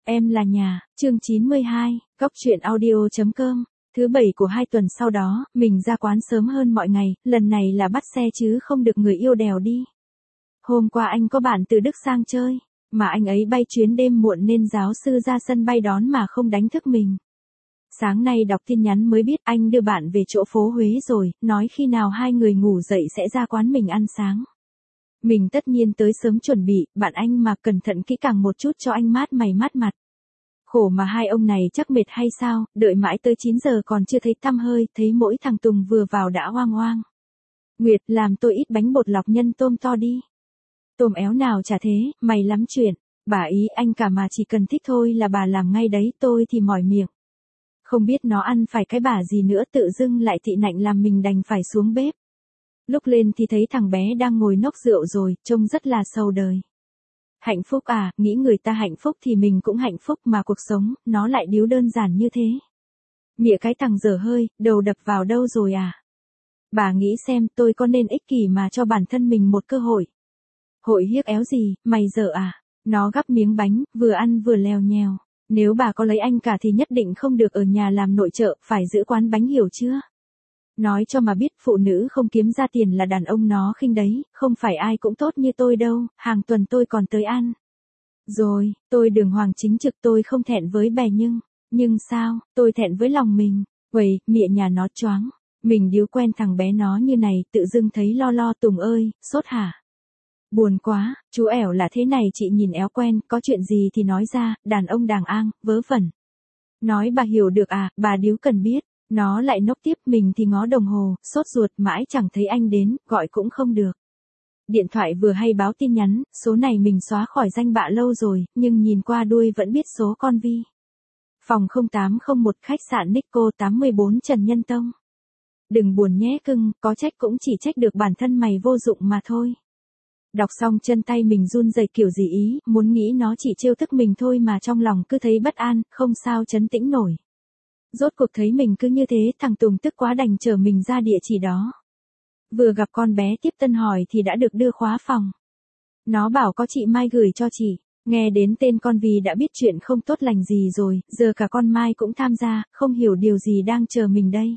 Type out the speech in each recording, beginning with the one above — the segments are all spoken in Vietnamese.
Em là nhà, chương 92, góc truyện audio.com. Thứ bảy của 2 tuần sau đó, mình ra quán sớm hơn mọi ngày, lần này là bắt xe chứ không được người yêu đèo đi. Hôm qua anh có bạn từ Đức sang chơi, mà anh ấy bay chuyến đêm muộn nên giáo sư ra sân bay đón mà không đánh thức mình. Sáng nay đọc tin nhắn mới biết anh đưa bạn về chỗ phố Huế rồi, nói khi nào hai người ngủ dậy sẽ ra quán mình ăn sáng. Mình tất nhiên tới sớm chuẩn bị, bạn anh mà cẩn thận kỹ càng một chút cho anh mát mày mát mặt. Khổ mà hai ông này chắc mệt hay sao, đợi mãi tới 9 giờ còn chưa thấy tăm hơi, thấy mỗi thằng Tùng vừa vào đã hoang hoang. Nguyệt, làm tôi ít bánh bột lọc nhân tôm to đi. Tôm éo nào chả thế, mày lắm chuyện. Bà ý anh cả mà chỉ cần thích thôi là bà làm ngay đấy, tôi thì mỏi miệng. Không biết nó ăn phải cái bà gì nữa, tự dưng lại thị nạnh làm mình đành phải xuống bếp. Lúc lên thì thấy thằng bé đang ngồi nốc rượu rồi, trông rất là sầu đời. Hạnh phúc à, nghĩ người ta hạnh phúc thì mình cũng hạnh phúc mà cuộc sống, nó lại điếu đơn giản như thế. Mịa cái thằng dở hơi, đầu đập vào đâu rồi à? Bà nghĩ xem tôi có nên ích kỷ mà cho bản thân mình một cơ hội. Hội hiếc éo gì, mày dở à? Nó gắp miếng bánh, vừa ăn vừa lèo nhèo. Nếu bà có lấy anh cả thì nhất định không được ở nhà làm nội trợ, phải giữ quán bánh hiểu chưa? Nói cho mà biết phụ nữ không kiếm ra tiền là đàn ông nó khinh đấy, không phải ai cũng tốt như tôi đâu, hàng tuần tôi còn tới ăn. Rồi, tôi đường hoàng chính trực, tôi không thẹn với bè nhưng sao, tôi thẹn với lòng mình. Uầy, mịa nhà nó choáng. Mình điếu quen thằng bé nó như này, tự dưng thấy lo Tùng ơi, sốt hả? Buồn quá, chú ẻo là thế này, chị nhìn éo quen, có chuyện gì thì nói ra, đàn ông đàng ang, vớ vẩn. Nói bà hiểu được à, bà điếu cần biết. Nó lại nốc tiếp, mình thì ngó đồng hồ, sốt ruột mãi chẳng thấy anh đến, gọi cũng không được. Điện thoại vừa hay báo tin nhắn, số này mình xóa khỏi danh bạ lâu rồi, nhưng nhìn qua đuôi vẫn biết số con Vi. Phòng 0801 khách sạn Nico 84 Trần Nhân Tông. Đừng buồn nhé cưng, có trách cũng chỉ trách được bản thân mày vô dụng mà thôi. Đọc xong chân tay mình run rẩy kiểu gì ý, muốn nghĩ nó chỉ trêu tức mình thôi mà trong lòng cứ thấy bất an, không sao trấn tĩnh nổi. Rốt cuộc thấy mình cứ như thế, thằng Tùng tức quá đành chở mình ra địa chỉ đó. Vừa gặp con bé tiếp tân hỏi thì đã được đưa khóa phòng. Nó bảo có chị Mai gửi cho chị, nghe đến tên con vì đã biết chuyện không tốt lành gì rồi, giờ cả con Mai cũng tham gia, không hiểu điều gì đang chờ mình đây.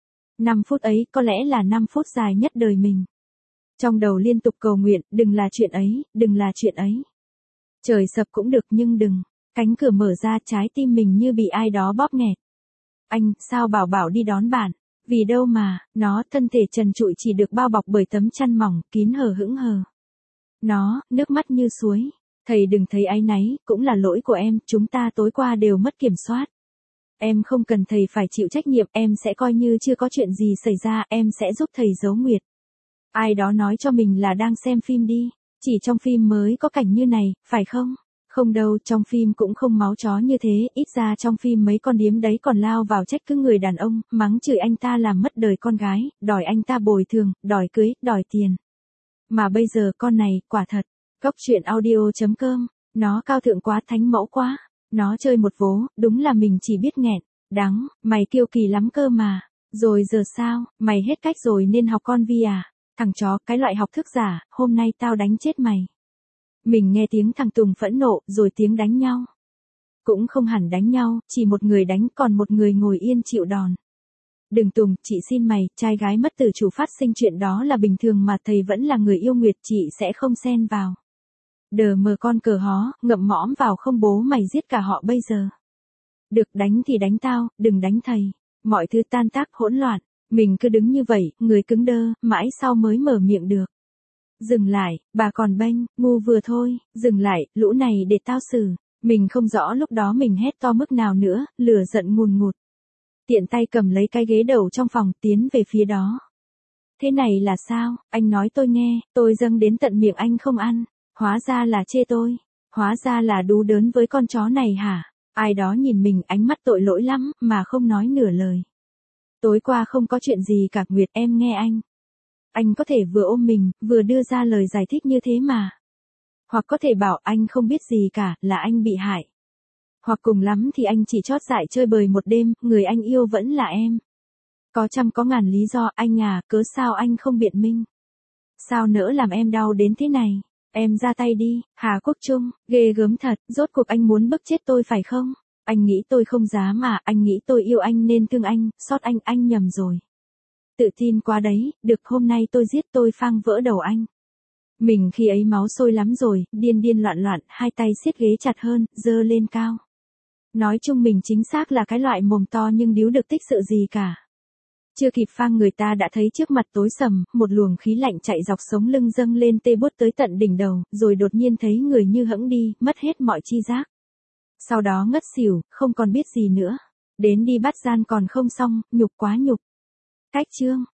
5 phút ấy có lẽ là 5 phút dài nhất đời mình. Trong đầu liên tục cầu nguyện, đừng là chuyện ấy, đừng là chuyện ấy. Trời sập cũng được nhưng đừng. Cánh cửa mở ra, trái tim mình như bị ai đó bóp nghẹt. Anh, sao bảo đi đón bạn? Vì đâu mà, nó, thân thể trần trụi chỉ được bao bọc bởi tấm chăn mỏng, kín hờ hững hờ. Nó, nước mắt như suối. Thầy đừng thấy áy náy, cũng là lỗi của em, chúng ta tối qua đều mất kiểm soát. Em không cần thầy phải chịu trách nhiệm, em sẽ coi như chưa có chuyện gì xảy ra, em sẽ giúp thầy giấu nguyệt. Ai đó nói cho mình là đang xem phim đi, chỉ trong phim mới có cảnh như này, phải không? Không đâu, trong phim cũng không máu chó như thế, ít ra trong phim mấy con điếm đấy còn lao vào trách cứ người đàn ông, mắng chửi anh ta làm mất đời con gái, đòi anh ta bồi thường, đòi cưới, đòi tiền. Mà bây giờ con này, quả thật, góc truyện audio.com, nó cao thượng quá, thánh mẫu quá, nó chơi một vố, đúng là mình chỉ biết nghẹn, đắng, mày kiêu kỳ lắm cơ mà, rồi giờ sao, mày hết cách rồi nên học con Vi à, thằng chó, cái loại học thức giả, hôm nay tao đánh chết mày. Mình nghe tiếng thằng Tùng phẫn nộ, rồi tiếng đánh nhau. Cũng không hẳn đánh nhau, chỉ một người đánh, còn một người ngồi yên chịu đòn. Đừng Tùng, chị xin mày, trai gái mất tự chủ phát sinh chuyện đó là bình thường mà thầy vẫn là người yêu Nguyệt, chị sẽ không xen vào. Đờ mờ con cờ hó, ngậm mõm vào không bố mày giết cả họ bây giờ. Được đánh thì đánh tao, đừng đánh thầy. Mọi thứ tan tác hỗn loạn, mình cứ đứng như vậy, người cứng đơ, mãi sau mới mở miệng được. Dừng lại, bà còn bênh, ngu vừa thôi, dừng lại, lũ này để tao xử. Mình không rõ lúc đó mình hét to mức nào nữa, lửa giận ngùn ngụt. Tiện tay cầm lấy cái ghế đầu trong phòng, tiến về phía đó. Thế này là sao, anh nói tôi nghe, tôi dâng đến tận miệng anh không ăn. Hóa ra là chê tôi, hóa ra là đú đớn với con chó này hả? Ai đó nhìn mình ánh mắt tội lỗi lắm, mà không nói nửa lời. Tối qua không có chuyện gì cả Nguyệt, em nghe anh. Anh có thể vừa ôm mình, vừa đưa ra lời giải thích như thế mà. Hoặc có thể bảo anh không biết gì cả, là anh bị hại. Hoặc cùng lắm thì anh chỉ chót dại chơi bời một đêm, người anh yêu vẫn là em. Có trăm có ngàn lý do, anh à, cớ sao anh không biện minh? Sao nỡ làm em đau đến thế này? Em ra tay đi, Hà Quốc Trung, ghê gớm thật, rốt cuộc anh muốn bức chết tôi phải không? Anh nghĩ tôi không dám mà, anh nghĩ tôi yêu anh nên thương anh, xót anh nhầm rồi. Tự tin quá đấy, được hôm nay tôi giết tôi phang vỡ đầu anh. Mình khi ấy máu sôi lắm rồi, điên điên loạn loạn, hai tay siết ghế chặt hơn, giơ lên cao. Nói chung mình chính xác là cái loại mồm to nhưng điếu được tích sự gì cả. Chưa kịp phang người ta đã thấy trước mặt tối sầm, một luồng khí lạnh chạy dọc sống lưng dâng lên tê buốt tới tận đỉnh đầu, rồi đột nhiên thấy người như hẫng đi, mất hết mọi chi giác. Sau đó ngất xỉu, không còn biết gì nữa. Đến đi bắt gian còn không xong, nhục quá nhục. Cách chương